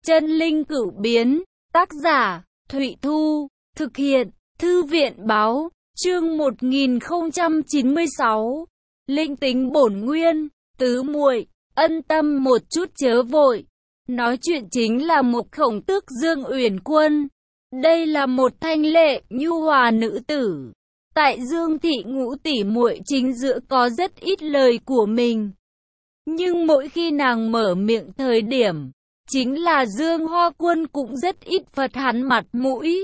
Chân linh cửu biến, tác giả, Thụy Thu, thực hiện, Thư viện báo, chương 1096. Linh tính bổn nguyên, tứ muội, ân tâm một chút chớ vội. Nói chuyện chính là một Khổng Tước Dương Uyển Quân. Đây là một thanh lệ, nhu hòa nữ tử. Tại Dương thị ngũ tỷ muội chính giữa có rất ít lời của mình. Nhưng mỗi khi nàng mở miệng thời điểm, chính là Dương Hoa Quân cũng rất ít phật hắn mặt mũi.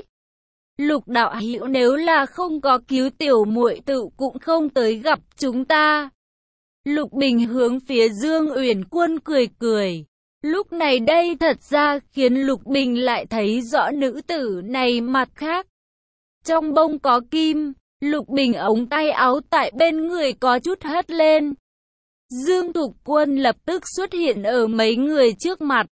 Lục đạo hữu nếu là không có cứu tiểu muội tự cũng không tới gặp chúng ta. Lục Bình hướng phía Dương Uyển Quân cười cười. Lúc này đây thật ra khiến Lục Bình lại thấy rõ nữ tử này mặt khác. Trong bông có kim, Lục Bình ống tay áo tại bên người có chút hất lên. Dương Thục Quân lập tức xuất hiện ở mấy người trước mặt.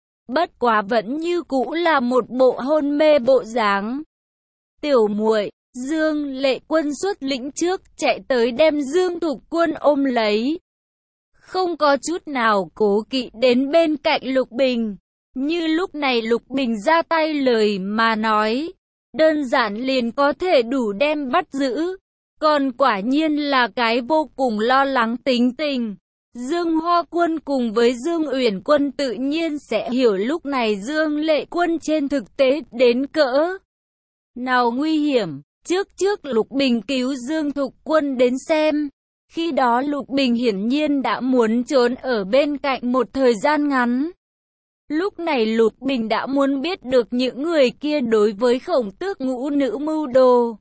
Bất quá vẫn như cũ là một bộ hôn mê bộ dáng. Tiểu muội, Dương Lệ Quân xuất lĩnh trước chạy tới đem Dương Thục Quân ôm lấy. Không có chút nào cố kỵ đến bên cạnh Lục Bình. Như lúc này Lục Bình ra tay lời mà nói. Đơn giản liền có thể đủ đem bắt giữ. Còn quả nhiên là cái vô cùng lo lắng tính tình. Dương Hoa Quân cùng với Dương Uyển Quân tự nhiên sẽ hiểu lúc này Dương Lệ Quân trên thực tế đến cỡ nào nguy hiểm. Trước Lục Bình cứu Dương Thục Quân đến xem. Khi đó Lục Bình hiển nhiên đã muốn trốn ở bên cạnh một thời gian ngắn. Lúc này Lục Bình đã muốn biết được những người kia đối với Khổng Tước ngũ nữ mưu đồ.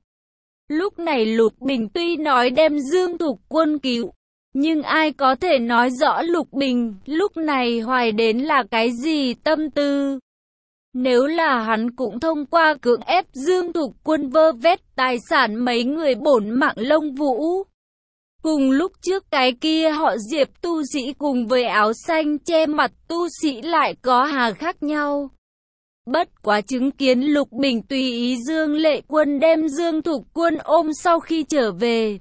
Lúc này Lục Bình tuy nói đem Dương Thục Quân cứu, nhưng ai có thể nói rõ Lục Bình lúc này hoài đến là cái gì tâm tư. Nếu là hắn cũng thông qua cưỡng ép Dương Thục Quân vơ vét tài sản mấy người bổn mạng Lông Vũ. Cùng lúc trước cái kia họ Diệp tu sĩ cùng với áo xanh che mặt tu sĩ lại có hà khác nhau. Bất quá chứng kiến Lục Bình tùy ý Dương Lệ Quân đem Dương Thục Quân ôm sau khi trở về.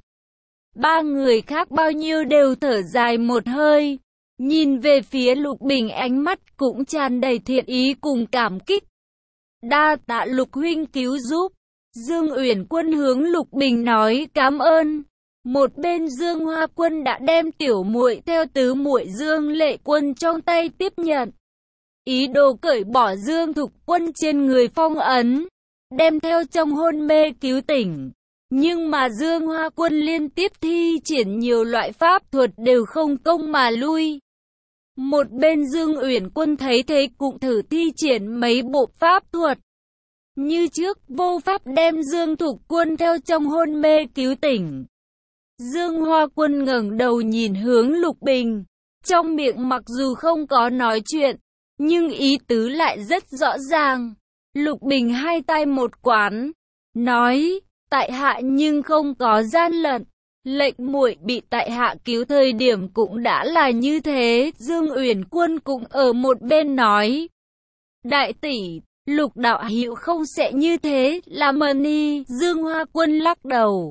Ba người khác bao nhiêu đều thở dài một hơi. Nhìn về phía Lục Bình ánh mắt cũng tràn đầy thiện ý cùng cảm kích. Đa tạ Lục huynh cứu giúp. Dương Uyển Quân hướng Lục Bình nói cảm ơn. Một bên Dương Hoa Quân đã đem tiểu muội theo tứ muội Dương Lệ Quân trong tay tiếp nhận. Ý đồ cởi bỏ Dương Thục Quân trên người phong ấn, đem theo trong hôn mê cứu tỉnh. Nhưng mà Dương Hoa Quân liên tiếp thi triển nhiều loại pháp thuật đều không công mà lui. Một bên Dương Uyển Quân thấy thế cũng thử thi triển mấy bộ pháp thuật. Như trước vô pháp đem Dương Thục Quân theo trong hôn mê cứu tỉnh. Dương Hoa Quân ngẩng đầu nhìn hướng Lục Bình, trong miệng mặc dù không có nói chuyện, nhưng ý tứ lại rất rõ ràng. Lục Bình hai tay một quán, nói, tại hạ nhưng không có gian lận, lệnh muội bị tại hạ cứu thời điểm cũng đã là như thế. Dương Uyển Quân cũng ở một bên nói, đại tỷ, Lục đạo hữu không sẽ như thế, làm ơn. Dương Hoa Quân lắc đầu,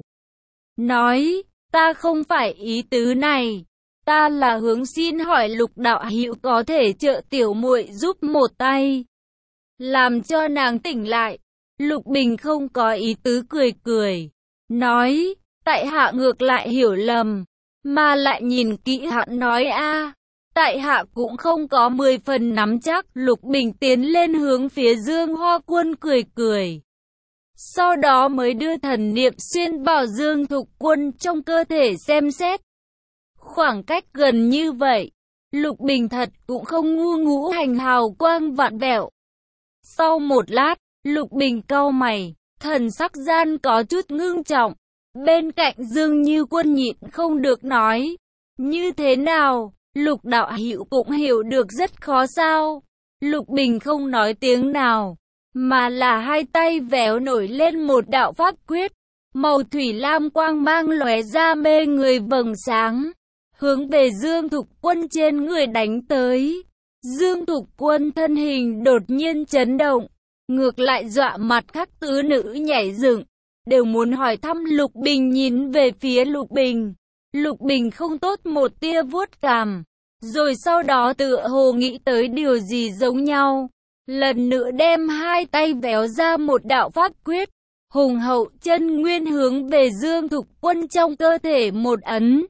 nói, ta không phải ý tứ này, ta là hướng xin hỏi Lục đạo hữu có thể trợ tiểu muội giúp một tay, làm cho nàng tỉnh lại. Lục Bình không có ý tứ cười cười, nói, tại hạ ngược lại hiểu lầm, mà lại nhìn kỹ hắn nói tại hạ cũng không có 10 phần nắm chắc. Lục Bình tiến lên hướng phía Dương Hoa Quân cười cười. Sau đó mới đưa thần niệm xuyên vào Dương Thục Quân trong cơ thể xem xét. Khoảng cách gần như vậy, Lục Bình thật cũng không ngu ngũ hành hào quang vạn vẹo. Sau một lát, Lục Bình cau mày, thần sắc gian có chút ngưng trọng. Bên cạnh Dương Như Quân nhịn không được nói, như thế nào, Lục đạo hữu cũng hiểu được rất khó sao. Lục Bình không nói tiếng nào, mà là hai tay véo nổi lên một đạo pháp quyết, màu thủy lam quang mang lóe ra mê người vầng sáng, hướng về Dương Thục Quân trên người đánh tới. Dương Thục Quân thân hình đột nhiên chấn động, ngược lại dọa mặt các tứ nữ nhảy dựng, đều muốn hỏi thăm Lục Bình. Nhìn về phía Lục Bình, Lục Bình không tốt một tia vuốt cằm, rồi sau đó tựa hồ nghĩ tới điều gì giống nhau, lần nữa đem hai tay véo ra một đạo pháp quyết, hùng hậu chân nguyên hướng về Dương Thục Quân trong cơ thể một ấn.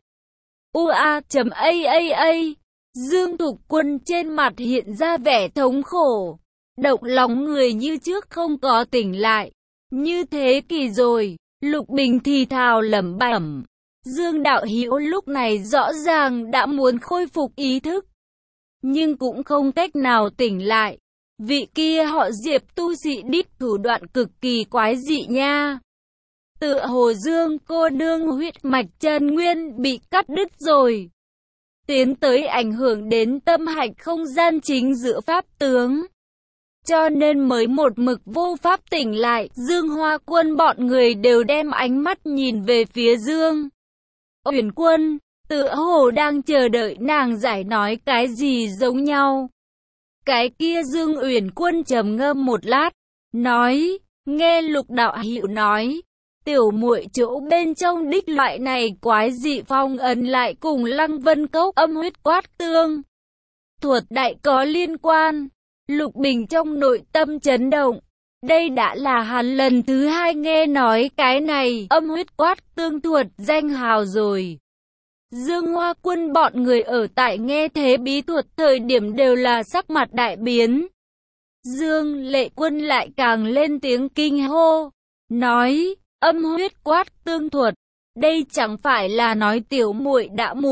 UA.AAA. Dương Thục Quân trên mặt hiện ra vẻ thống khổ, động lòng người như trước không có tỉnh lại. Như thế kỳ rồi, Lục Bình thì thào lẩm bẩm. Dương đạo hữu lúc này rõ ràng đã muốn khôi phục ý thức, nhưng cũng không cách nào tỉnh lại. Vị kia họ Diệp tu sĩ đích thủ đoạn cực kỳ quái dị nha. Tựa hồ Dương cô nương huyết mạch chân nguyên bị cắt đứt rồi, tiến tới ảnh hưởng đến tâm hạch không gian chính giữa pháp tướng, cho nên mới một mực vô pháp tỉnh lại. Dương Hoa Quân bọn người đều đem ánh mắt nhìn về phía Dương Uyển Quân, tựa hồ đang chờ đợi nàng giải nói cái gì giống nhau. Cái kia Dương Uyển Quân trầm ngâm một lát, nói, nghe Lục đạo hữu nói, tiểu muội chỗ bên trong đích loại này quái dị phong ấn lại cùng Lăng Vân Cốc âm huyết quát tương thuật đại có liên quan. Lục Bình trong nội tâm chấn động, đây đã là hắn lần thứ hai nghe nói cái này âm huyết quát tương thuật danh hào rồi. Dương Hoa Quân bọn người ở tại nghe thế bí thuật thời điểm đều là sắc mặt đại biến. Dương Lệ Quân lại càng lên tiếng kinh hô, nói, âm huyết quát tương thuật, đây chẳng phải là nói tiểu muội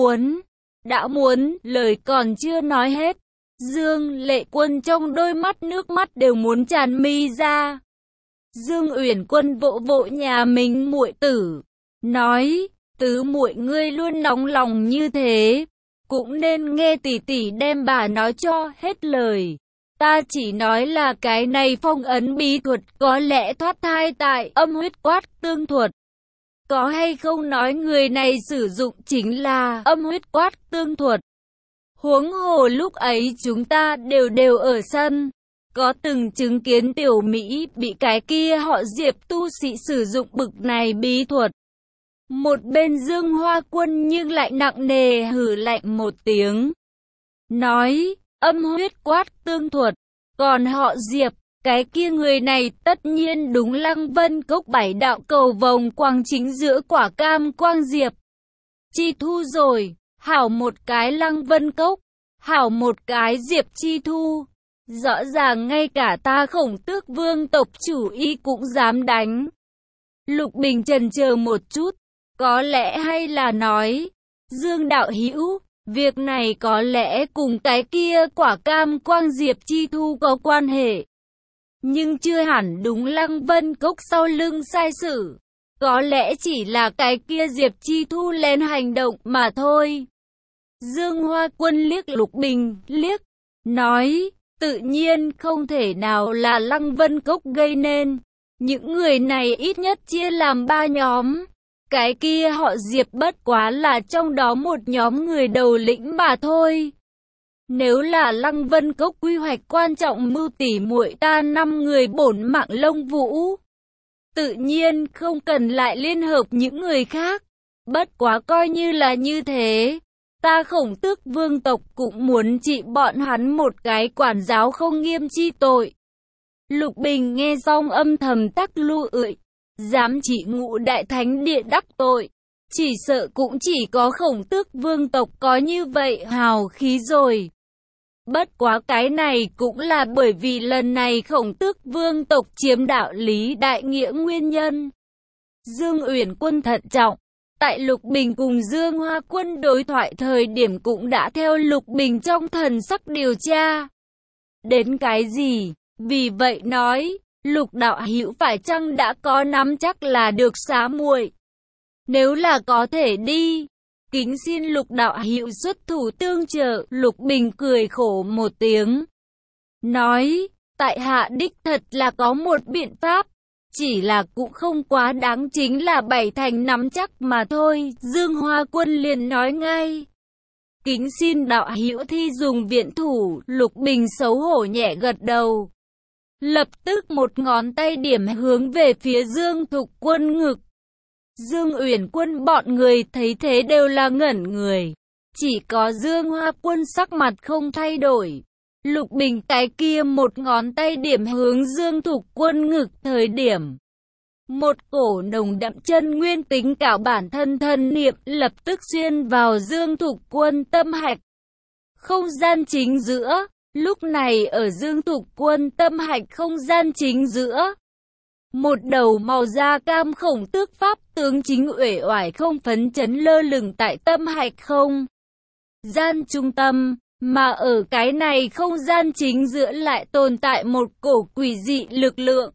đã muốn, lời còn chưa nói hết. Dương Lệ Quân trong đôi mắt nước mắt đều muốn tràn mi ra. Dương Uyển Quân vỗ vỗ nhà mình muội tử, nói, tứ muội ngươi luôn nóng lòng như thế, cũng nên nghe tỷ tỷ đem bà nói cho hết lời. Ta chỉ nói là cái này phong ấn bí thuật có lẽ thoát thai tại âm huyết quát tương thuật. Có hay không nói người này sử dụng chính là âm huyết quát tương thuật. Huống hồ lúc ấy chúng ta đều ở sân, có từng chứng kiến tiểu Mỹ bị cái kia họ Diệp tu sĩ sử dụng bực này bí thuật. Một bên Dương Hoa Quân nhưng lại nặng nề hừ lạnh một tiếng, nói, âm huyết quát tương thuật, còn họ Diệp, cái kia người này tất nhiên đúng Lăng Vân Cốc bảy đạo cầu vồng quang chính giữa quả cam quang diệp chi thu rồi. Hảo một cái Lăng Vân Cốc, hảo một cái Diệp Chi Thu, rõ ràng ngay cả ta Khổng Tước Vương tộc chủ y cũng dám đánh. Lục Bình chần chờ một chút, có lẽ hay là nói, Dương đạo hữu, việc này có lẽ cùng cái kia quả cam quang Diệp Chi Thu có quan hệ, nhưng chưa hẳn đúng Lăng Vân Cốc sau lưng sai sử. Có lẽ chỉ là cái kia Diệp Chi Thu lên hành động mà thôi. Dương Hoa Quân liếc Lục Bình, liếc, nói, tự nhiên không thể nào là Lăng Vân Cốc gây nên. Những người này ít nhất chia làm 3 nhóm. Cái kia họ Diệp bất quá là trong đó một nhóm người đầu lĩnh mà thôi. Nếu là Lăng Vân Cốc quy hoạch quan trọng mưu tỉ muội ta 5 người bổn mạng lông vũ, tự nhiên không cần lại liên hợp những người khác. Bất quá coi như là như thế, ta Khổng Tước Vương tộc cũng muốn trị bọn hắn một cái quản giáo không nghiêm chi tội. Lục Bình nghe xong âm thầm tắc lu ưỡi, dám trị Ngũ Đại Thánh Địa đắc tội, chỉ sợ cũng chỉ có Khổng Tước Vương tộc có như vậy hào khí rồi. Bất quá cái này cũng là bởi vì lần này Khổng Tước Vương tộc chiếm đạo lý đại nghĩa nguyên nhân. Dương Uyển Quân thận trọng, tại Lục Bình cùng Dương Hoa Quân đối thoại thời điểm cũng đã theo Lục Bình trong thần sắc điều tra đến cái gì. Vì vậy nói, Lục đạo hữu phải chăng đã có nắm chắc là được xá muội? Nếu là có thể đi, kính xin Lục đạo hữu xuất thủ tương trợ. Lục Bình cười khổ một tiếng, nói, tại hạ đích thật là có một biện pháp, chỉ là cũng không quá đáng, chính là 7 thành nắm chắc mà thôi. Dương Hoa Quân liền nói ngay, kính xin đạo hữu thi dùng viện thủ. Lục Bình xấu hổ nhẹ gật đầu, lập tức một ngón tay điểm hướng về phía Dương Thục Quân ngực. Dương Uyển Quân bọn người thấy thế đều là ngẩn người, chỉ có Dương Hoa Quân sắc mặt không thay đổi, Lục Bình cái kia một ngón tay điểm hướng Dương Thục Quân ngực thời điểm. Một cổ nồng đậm chân nguyên tính cảo bản thân thân niệm lập tức xuyên vào Dương Thục Quân tâm hạch. Không gian chính giữa, lúc này ở Dương Thục Quân tâm hạch không gian chính giữa. Một đầu màu da cam khổng tước pháp tướng chính uể oải không phấn chấn lơ lửng tại tâm hạch không gian trung tâm, mà ở cái này không gian chính giữa lại tồn tại một cổ quỷ dị lực lượng.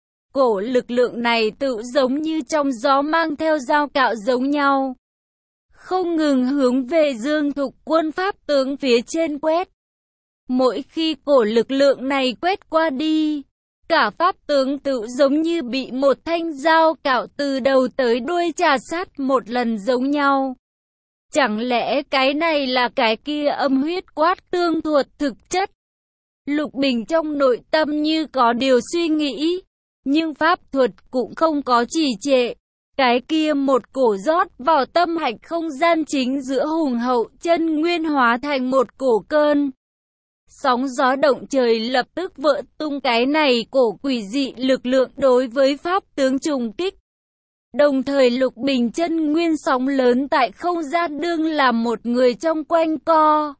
Cổ lực lượng này tự giống như trong gió mang theo dao cạo giống nhau, không ngừng hướng về Dương Thục Quân pháp tướng phía trên quét. Mỗi khi cổ lực lượng này quét qua đi, cả pháp tướng tự giống như bị một thanh dao cạo từ đầu tới đuôi chà sát một lần giống nhau. Chẳng lẽ cái này là cái kia âm huyết quát tương thuật thực chất? Lục Bình trong nội tâm như có điều suy nghĩ, nhưng pháp thuật cũng không có trì trệ. Cái kia một cổ rót vào tâm hạch không gian chính giữa hùng hậu chân nguyên hóa thành một cổ cơn sóng gió động trời, lập tức vỡ tung cái này cổ quỷ dị lực lượng đối với pháp tướng trùng kích. Đồng thời Lục Bình chân nguyên sóng lớn tại không gian đương làm một người trong quanh co,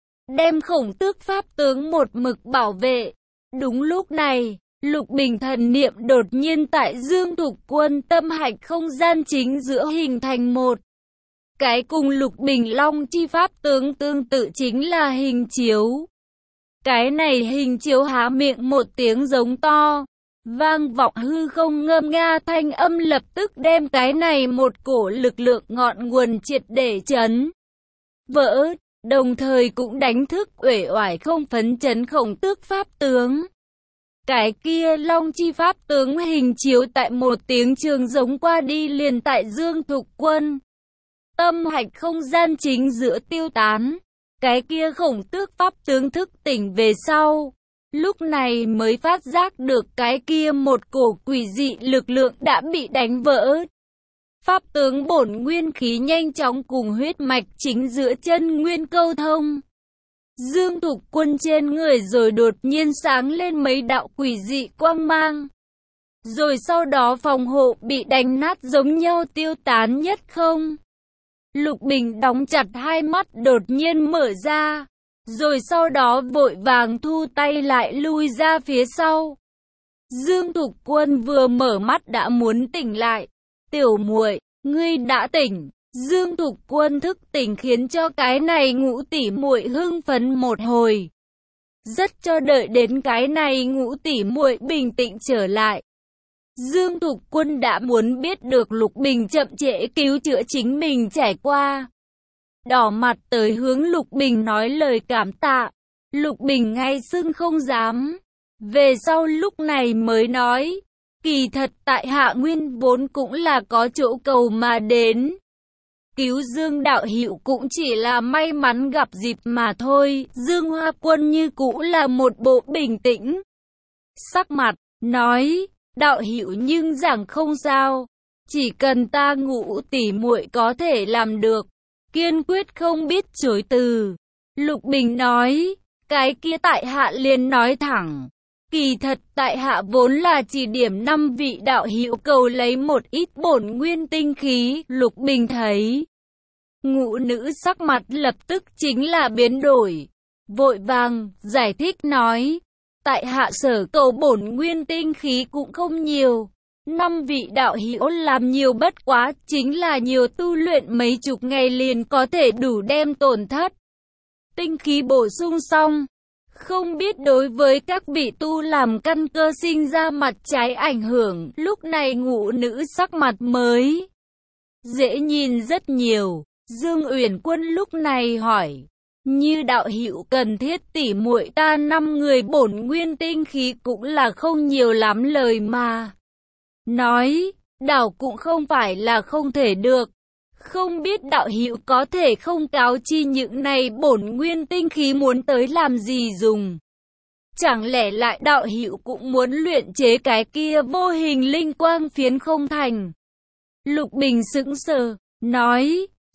đem khổng tước pháp tướng một mực bảo vệ. Đúng lúc này, Lục Bình thần niệm đột nhiên tại Dương Thục Quân tâm hạch không gian chính giữa hình thành một cái cùng Lục Bình Long chi pháp tướng tương tự, chính là hình chiếu. Cái này hình chiếu há miệng một tiếng giống to, vang vọng hư không ngâm nga thanh âm lập tức đem cái này một cổ lực lượng ngọn nguồn triệt để chấn vỡ, đồng thời cũng đánh thức uể oải không phấn chấn khổng tước pháp tướng. Cái kia Long chi pháp tướng hình chiếu tại một tiếng trường giống qua đi liền tại Dương Thục Quân tâm hạch không gian chính giữa tiêu tán. Cái kia khổng tước pháp tướng thức tỉnh về sau, lúc này mới phát giác được cái kia một cổ quỷ dị lực lượng đã bị đánh vỡ. Pháp tướng bổn nguyên khí nhanh chóng cùng huyết mạch chính giữa chân nguyên câu thông. Dương Thục Quân trên người rồi đột nhiên sáng lên mấy đạo quỷ dị quang mang. Rồi sau đó phòng hộ bị đánh nát giống nhau tiêu tán nhất không. Lục Bình đóng chặt hai mắt đột nhiên mở ra, rồi sau đó vội vàng thu tay lại lui ra phía sau. Dương Thục Quân vừa mở mắt đã muốn tỉnh lại. Tiểu muội, ngươi đã tỉnh. Dương Thục Quân thức tỉnh khiến cho cái này Ngũ tỷ muội hưng phấn một hồi. Rất cho đợi đến cái này Ngũ tỷ muội bình tĩnh trở lại. Dương Thục Quân đã muốn biết được Lục Bình chậm trễ cứu chữa chính mình trải qua. Đỏ mặt tới hướng Lục Bình nói lời cảm tạ. Lục Bình ngay xưng không dám. Về sau lúc này mới nói, kỳ thật tại Hạ Nguyên vốn cũng là có chỗ cầu mà đến. Cứu Dương đạo hữu cũng chỉ là may mắn gặp dịp mà thôi. Dương Hoa Quân như cũ là một bộ bình tĩnh sắc mặt, nói, đạo hữu nhưng rằng không sao, chỉ cần ta Ngũ tỷ muội có thể làm được, kiên quyết không biết chối từ. Lục Bình nói, cái kia tại hạ liền nói thẳng, kỳ thật tại hạ vốn là chỉ điểm 5 vị đạo hữu cầu lấy một ít bổn nguyên tinh khí. Lục Bình thấy Ngũ nữ sắc mặt lập tức chính là biến đổi, vội vàng giải thích nói, tại hạ sở cầu bổn nguyên tinh khí cũng không nhiều, 5 vị đạo hữu làm nhiều bất quá, chính là nhiều tu luyện mấy chục ngày liền có thể đủ đem tổn thất tinh khí bổ sung xong. Không biết đối với các vị tu làm căn cơ sinh ra mặt trái ảnh hưởng. Lúc này Ngũ nữ sắc mặt mới dễ nhìn rất nhiều. Dương Uyển Quân lúc này hỏi, như đạo hữu cần thiết tỉ muội ta 5 người bổn nguyên tinh khí cũng là không nhiều lắm lời mà nói, đảo cũng không phải là không thể được. Không biết đạo hữu có thể không cáo chi những này bổn nguyên tinh khí muốn tới làm gì dùng? Chẳng lẽ lại đạo hữu cũng muốn luyện chế cái kia vô hình linh quang phiến không thành? Lục Bình sững sờ, nói,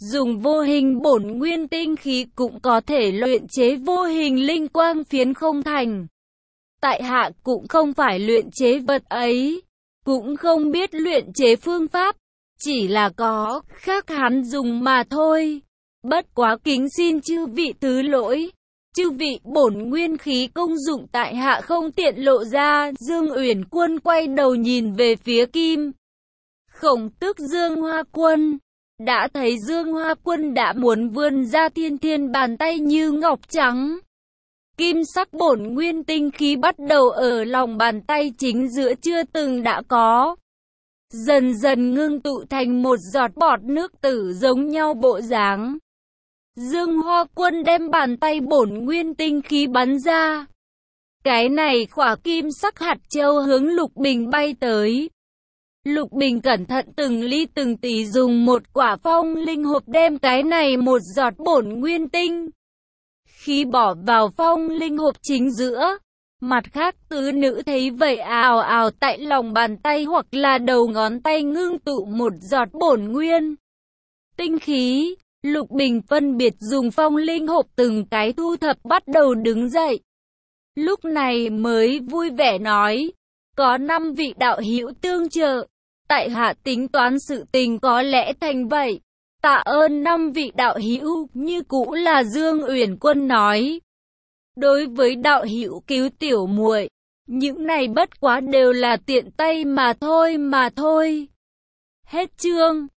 Dùng vô hình bổn nguyên tinh khí cũng có thể luyện chế vô hình linh quang phiến không thành. Tại hạ cũng không phải luyện chế vật ấy, cũng không biết luyện chế phương pháp, chỉ là có khác hắn dùng mà thôi. Bất quá kính xin chư vị thứ lỗi. Chư vị bổn nguyên khí công dụng tại hạ không tiện lộ ra. Dương Uyển Quân quay đầu nhìn về phía Kim Khổng Tước Dương Hoa Quân. Đã thấy Dương Hoa Quân đã muốn vươn ra thiên thiên bàn tay như ngọc trắng. Kim sắc bổn nguyên tinh khí bắt đầu ở lòng bàn tay chính giữa chưa từng đã có. Dần dần ngưng tụ thành một giọt bọt nước tử giống nhau bộ dáng. Dương Hoa Quân đem bàn tay bổn nguyên tinh khí bắn ra. Cái này khỏa kim sắc hạt châu hướng Lục Bình bay tới. Lục Bình cẩn thận từng ly từng tí dùng một quả phong linh hộp đem cái này một giọt bổn nguyên tinh khí bỏ vào phong linh hộp chính giữa. Mặt khác tứ nữ thấy vậy ào ào tại lòng bàn tay hoặc là đầu ngón tay ngưng tụ một giọt bổn nguyên tinh khí. Lục Bình phân biệt dùng phong linh hộp từng cái thu thập bắt đầu đứng dậy. Lúc này mới vui vẻ nói, có 5 vị đạo hữu tương trợ, tại hạ tính toán sự tình có lẽ thành vậy. Tạ ơn 5 vị đạo hữu, như cũ là Dương Uyển Quân nói. Đối với đạo hữu cứu tiểu muội, những này bất quá đều là tiện tay mà thôi. Hết chương.